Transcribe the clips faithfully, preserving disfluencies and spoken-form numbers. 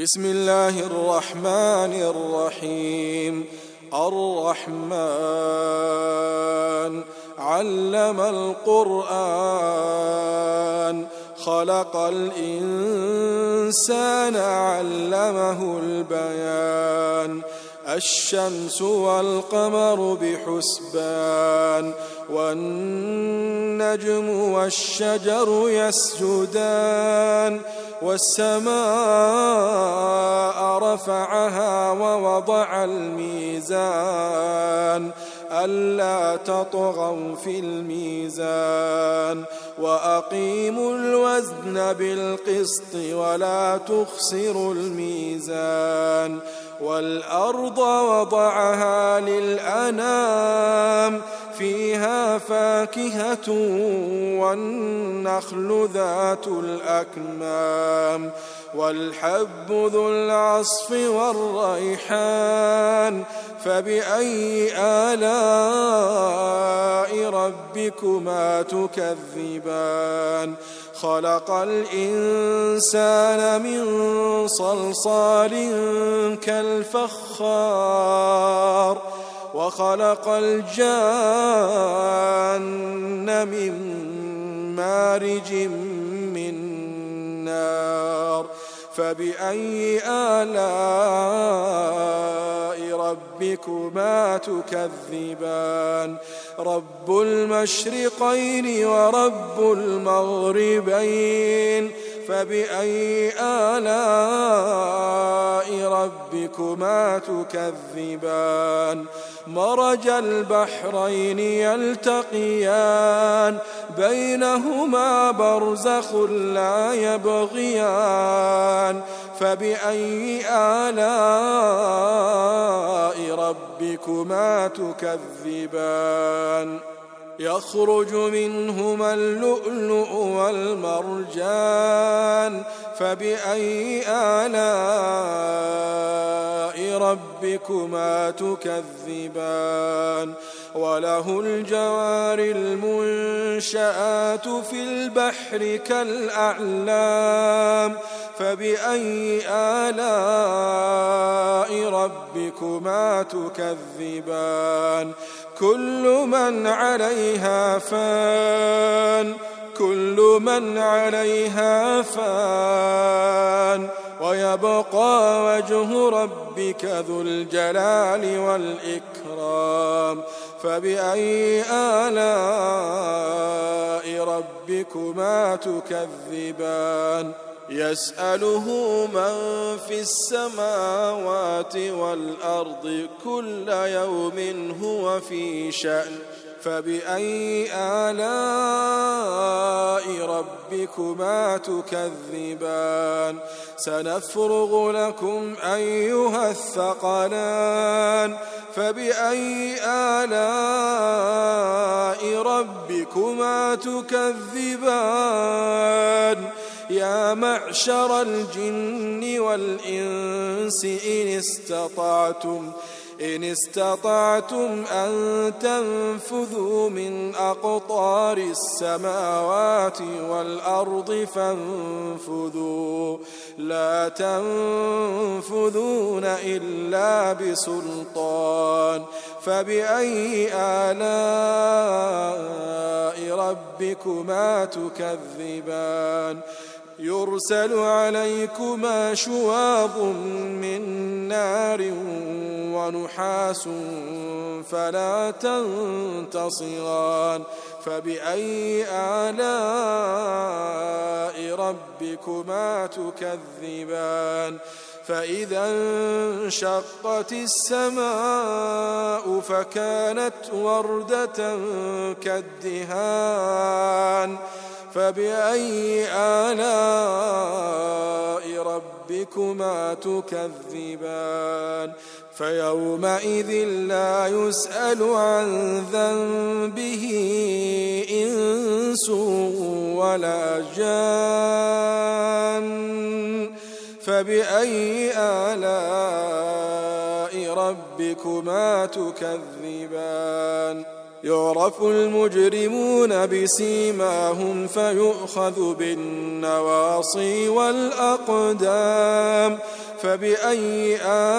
بسم الله الرحمن الرحيم. الرحمن علم القرآن خلق الإنسان علمه البيان. الشمس والقمر بحسبان والنجم والشجر يسجدان. والسماء رفعها ووضع الميزان ألا تطغوا في الميزان وأقيموا الوزن بالقسط ولا تخسروا الميزان. والأرض وضعها للأنام فيها فاكهة والنخل ذات الأكمام والحب ذو العصف والريحان. فبأي آلاء ربكما تكذبان؟ خلق الإنسان من صلصال كالفخار وخلق الجان من مارج من نار. فبأي آلاء ربكما تكذبان؟ رب المشرقين ورب المغربين. فبأي آلاء ربكما تكذبان؟ مرج البحرين يلتقيان بينهما برزخ لا يبغيان. فبأي آلاء ربكما تكذبان؟ يخرج منهما اللؤلؤ والمرجان. فبأي آلاء ربكما تكذبان؟ وله الجوار المنشآت في البحر كالأعلام. فبأي آلاء ربكما تكذبان؟ كل من عليها فان كل من عليها فان ويبقى وجه ربك ذو الجلال والإكرام. فبأي آلاء ربكما تكذبان؟ يسأله من في السماوات والأرض كل يوم هو في شأن. فبأي آلاء ربكما تكذبان؟ سنفرغ لكم أيها الثقلان. فبأي آلاء ربكما تكذبان؟ يا معشر الجن والإنس إن استطعتم إن استطعتم أن تنفذوا من أقطار السماوات والأرض فانفذوا لا تنفذون إلا بسلطان. فبأي آلاء ربكما تكذبان؟ يرسل عليكما شواظ من نار ونحاس فلا تنتصران. فبأي آلاء ربكما تكذبان؟ فإذا انشقت السماء فكانت وردة كالدهان. فبأي آلاء ربكما تكذبان؟ فيومئذ لا يسأل عن ذنبه إنس ولا جان. فبأي آلاء ربكما تكذبان؟ يعرف المجرمون بسيماهم فيؤخذ بالنواصي والأقدام فبأي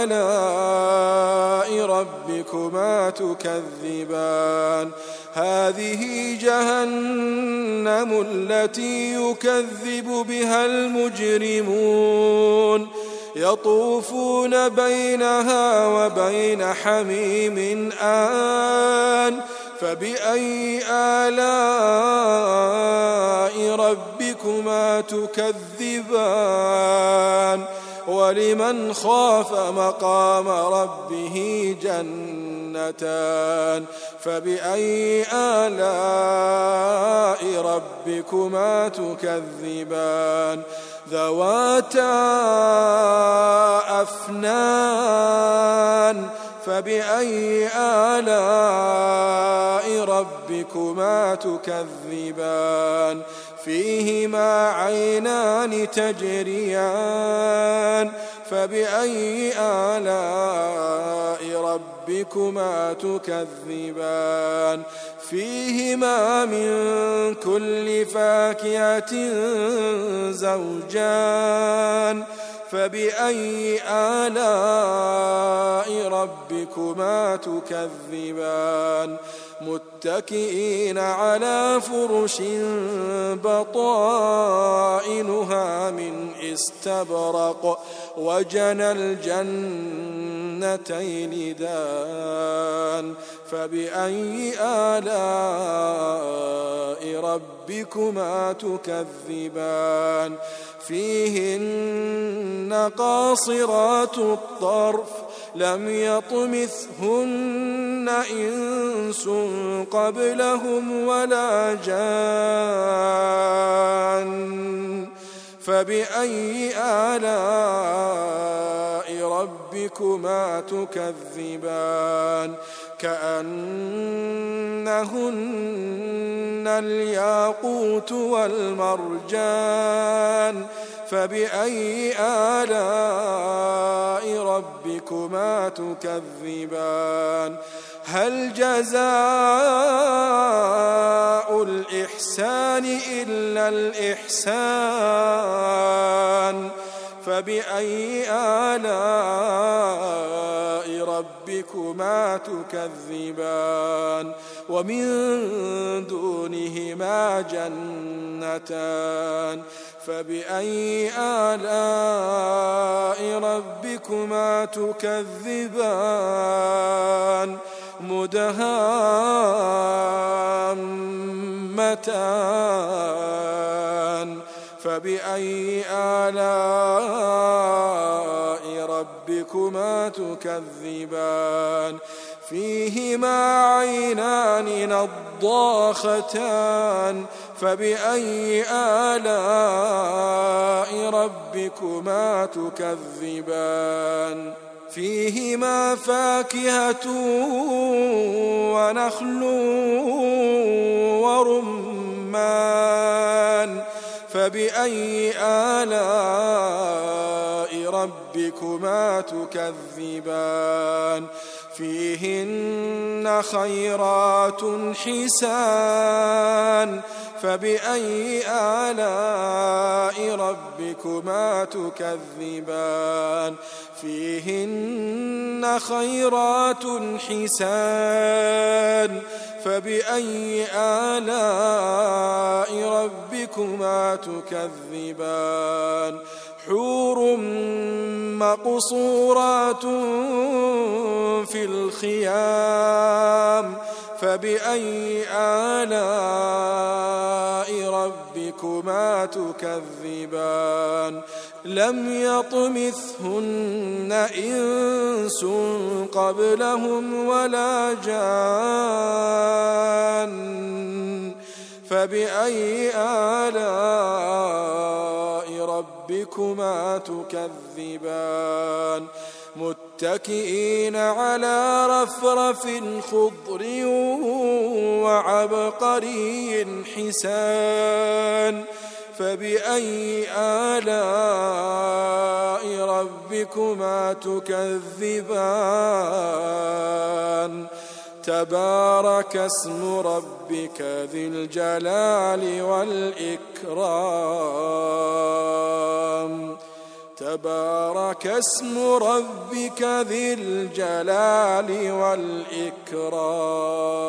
آلاء ربكما تكذبان هذه جهنم التي يكذب بها المجرمون يطوفون بينها وبين حميم آن فبأي آلاء ربكما تكذبان ولمن خاف مقام ربه جنتان فبأي آلاء ربكما تكذبان ذواتا أفنان فبأي آلاء ربكما تكذبان فيهما عينان تجريان فبأي آلاء ربكما تكذبان فيهما من كل فاكهة زوجان فبأي آلاء ربكما تكذبان متكئين على فرش بطائنها من استبرق وجنى الجنتين دان فبأي آلاء ربكما تكذبان فيهن قاصرات الطرف لم يطمثهن إنس قبلهم ولا جان فبأي آلاء ربكما تكذبان كأنهن الياقوت والمرجان فبأي آلاء ربكما تكذبان هل جزاء الإحسان إلا الإحسان فبأي آلاء ربكما تكذبان ومن دونهما جنتان فبأي آلاء ربكما تكذبان مدهامتان فبأي آلاء ربكما تكذبان فيهما عينان نضاختان فبأي آلاء ربكما تكذبان فيهما فاكهة ونخل ورمان فبأي آلاء ربكما تكذبان فيهن خيرات حسان فبأي آلاء ربكما تكذبان فيهن خيرات حسان فبأي آلاء ربكما تكذبان حور مقصورات في الخيام فبأي آلاء ربكما تكذبان لم يطمثهن إنس قبلهم ولا جان فبأي آلاء ربكما تكذبان متكئين على رفرف خضر وعبقري حسان فبأي آلاء ربكما تكذبان تبارك اسم ربك ذي الجلال والإكرام تبارك اسم ربك ذي الجلال والإكرام.